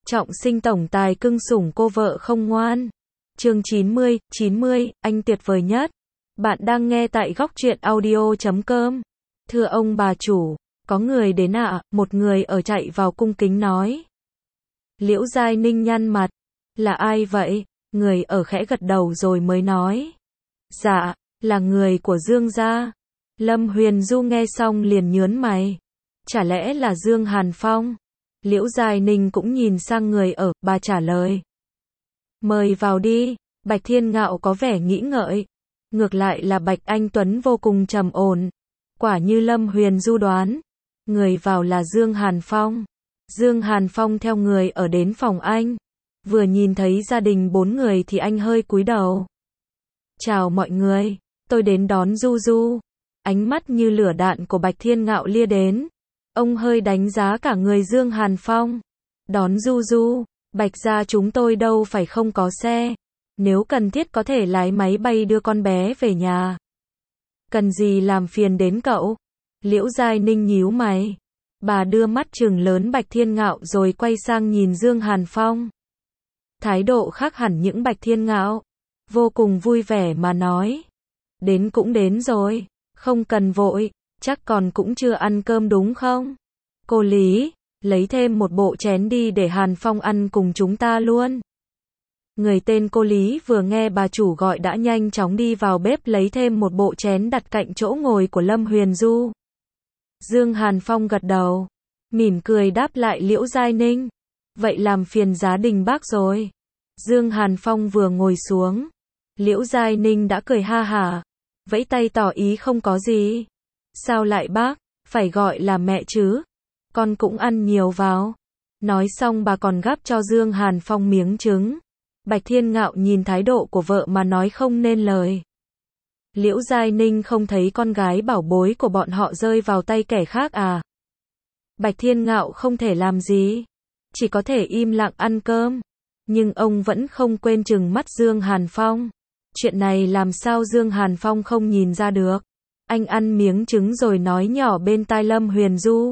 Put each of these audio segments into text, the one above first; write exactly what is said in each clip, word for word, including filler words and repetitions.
Trọng sinh tổng tài cưng sủng cô vợ không ngoan. Chương chín mươi, chín mươi, anh tuyệt vời nhất. Bạn đang nghe tại góc truyện audio chấm com. Thưa ông bà chủ, có người đến ạ, à? Một người ở chạy vào cung kính nói. Liễu Giai Ninh nhăn mặt. Là ai vậy? Người ở khẽ gật đầu rồi mới nói. Dạ, là người của Dương gia. Lâm Huyền Du nghe xong liền nhớn mày. Chả lẽ là Dương Hàn Phong? Liễu Giai Ninh cũng nhìn sang người ở, bà trả lời. Mời vào đi. Bạch Thiên Ngạo có vẻ nghĩ ngợi. Ngược lại là Bạch Anh Tuấn vô cùng trầm ổn. Quả như Lâm Huyền Du đoán. Người vào là Dương Hàn Phong. Dương Hàn Phong theo người ở đến phòng anh. Vừa nhìn thấy gia đình bốn người thì anh hơi cúi đầu. Chào mọi người, tôi đến đón Du Du. Ánh mắt như lửa đạn của Bạch Thiên Ngạo lia đến. Ông hơi đánh giá cả người Dương Hàn Phong. Đón Du Du, Bạch gia chúng tôi đâu phải không có xe. Nếu cần thiết có thể lái máy bay đưa con bé về nhà. Cần gì làm phiền đến cậu? Liễu Giai Ninh nhíu mày. Bà đưa mắt trừng lớn Bạch Thiên Ngạo rồi quay sang nhìn Dương Hàn Phong. Thái độ khác hẳn những Bạch Thiên Ngạo. Vô cùng vui vẻ mà nói. Đến cũng đến rồi, không cần vội, chắc còn cũng chưa ăn cơm đúng không? Cô Lý, lấy thêm một bộ chén đi để Hàn Phong ăn cùng chúng ta luôn. Người tên cô Lý vừa nghe bà chủ gọi đã nhanh chóng đi vào bếp lấy thêm một bộ chén đặt cạnh chỗ ngồi của Lâm Huyền Du. Dương Hàn Phong gật đầu, mỉm cười đáp lại Liễu Giai Ninh. Vậy làm phiền gia đình bác rồi. Dương Hàn Phong vừa ngồi xuống. Liễu Giai Ninh đã cười ha hả, vẫy tay tỏ ý không có gì. Sao lại bác, phải gọi là mẹ chứ. Con cũng ăn nhiều vào. Nói xong bà còn gắp cho Dương Hàn Phong miếng trứng. Bạch Thiên Ngạo nhìn thái độ của vợ mà nói không nên lời. Liễu Giai Ninh không thấy con gái bảo bối của bọn họ rơi vào tay kẻ khác à? Bạch Thiên Ngạo không thể làm gì, chỉ có thể im lặng ăn cơm. Nhưng ông vẫn không quên trừng mắt Dương Hàn Phong. Chuyện này làm sao Dương Hàn Phong không nhìn ra được. Anh ăn miếng trứng rồi nói nhỏ bên tai Lâm Huyền Du.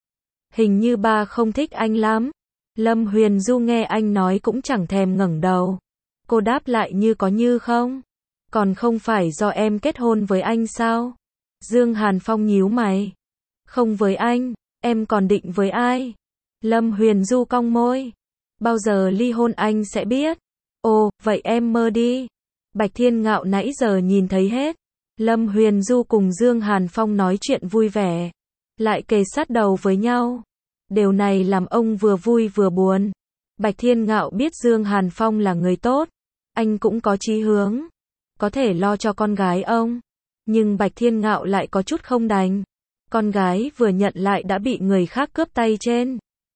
Hình như ba không thích anh lắm. Lâm Huyền Du nghe anh nói cũng chẳng thèm ngẩng đầu. Cô đáp lại như có như không. Còn không phải do em kết hôn với anh sao? Dương Hàn Phong nhíu mày. Không với anh, em còn định với ai? Lâm Huyền Du cong môi. Bao giờ ly hôn anh sẽ biết. Ồ, vậy em mơ đi. Bạch Thiên Ngạo nãy giờ nhìn thấy hết. Lâm Huyền Du cùng Dương Hàn Phong nói chuyện vui vẻ. Lại kề sát đầu với nhau. Điều này làm ông vừa vui vừa buồn. Bạch Thiên Ngạo biết Dương Hàn Phong là người tốt. Anh cũng có chí hướng. Có thể lo cho con gái ông. Nhưng Bạch Thiên Ngạo lại có chút không đành. Con gái vừa nhận lại đã bị người khác cướp tay trên.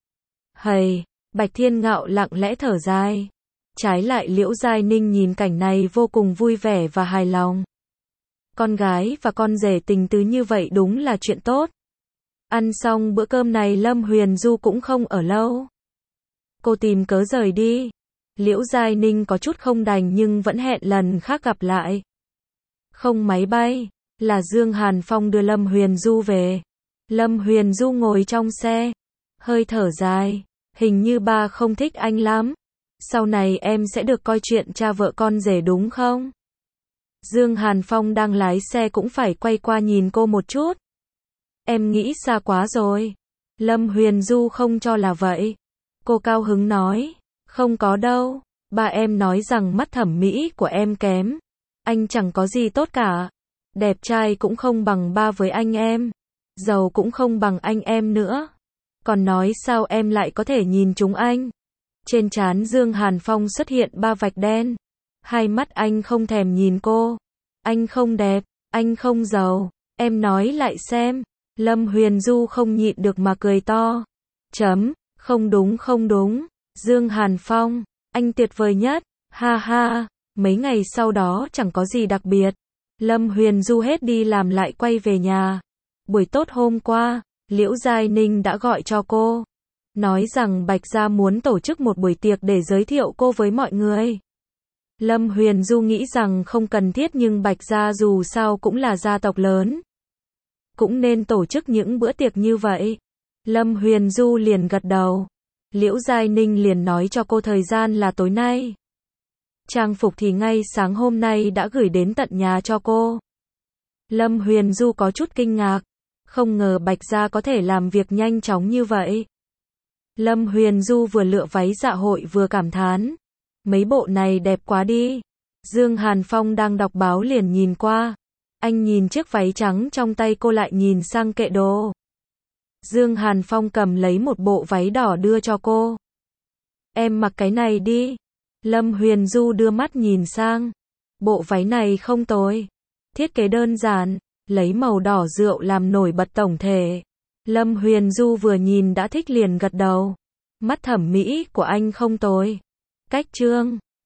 Hầy, Bạch Thiên Ngạo lặng lẽ thở dài. Trái lại Liễu Giai Ninh nhìn cảnh này vô cùng vui vẻ và hài lòng. Con gái và con rể tình tứ như vậy đúng là chuyện tốt. Ăn xong bữa cơm này Lâm Huyền Du cũng không ở lâu. Cô tìm cớ rời đi. Liễu Giai Ninh có chút không đành nhưng vẫn hẹn lần khác gặp lại. Không máy bay, là Dương Hàn Phong đưa Lâm Huyền Du về. Lâm Huyền Du ngồi trong xe, hơi thở dài. Hình như ba không thích anh lắm. Sau này em sẽ được coi chuyện cha vợ con rể đúng không? Dương Hàn Phong đang lái xe cũng phải quay qua nhìn cô một chút. Em nghĩ xa quá rồi. Lâm Huyền Du không cho là vậy. Cô cao hứng nói. Không có đâu. Ba em nói rằng mắt thẩm mỹ của em kém. Anh chẳng có gì tốt cả. Đẹp trai cũng không bằng ba với anh em. Giàu cũng không bằng anh em nữa. Còn nói sao em lại có thể nhìn chúng anh? Trên trán Dương Hàn Phong xuất hiện ba vạch đen. Hai mắt anh không thèm nhìn cô. Anh không đẹp, anh không giàu. Em nói lại xem. Lâm Huyền Du không nhịn được mà cười to. Chấm, không đúng không đúng. Dương Hàn Phong, anh tuyệt vời nhất. Ha ha, mấy ngày sau đó chẳng có gì đặc biệt. Lâm Huyền Du hết đi làm lại quay về nhà. Buổi tốt hôm qua, Liễu Giai Ninh đã gọi cho cô. Nói rằng Bạch gia muốn tổ chức một buổi tiệc để giới thiệu cô với mọi người. Lâm Huyền Du nghĩ rằng không cần thiết nhưng Bạch gia dù sao cũng là gia tộc lớn. Cũng nên tổ chức những bữa tiệc như vậy. Lâm Huyền Du liền gật đầu. Liễu Giai Ninh liền nói cho cô thời gian là tối nay. Trang phục thì ngay sáng hôm nay đã gửi đến tận nhà cho cô. Lâm Huyền Du có chút kinh ngạc, không ngờ Bạch gia có thể làm việc nhanh chóng như vậy. Lâm Huyền Du vừa lựa váy dạ hội vừa cảm thán, mấy bộ này đẹp quá đi. Dương Hàn Phong đang đọc báo liền nhìn qua, anh nhìn chiếc váy trắng trong tay cô lại nhìn sang kệ đồ. Dương Hàn Phong cầm lấy một bộ váy đỏ đưa cho cô. Em mặc cái này đi. Lâm Huyền Du đưa mắt nhìn sang. Bộ váy này không tồi. Thiết kế đơn giản, lấy màu đỏ rượu làm nổi bật tổng thể. Lâm Huyền Du vừa nhìn đã thích liền gật đầu. Mắt thẩm mỹ của anh không tồi. Cách trương.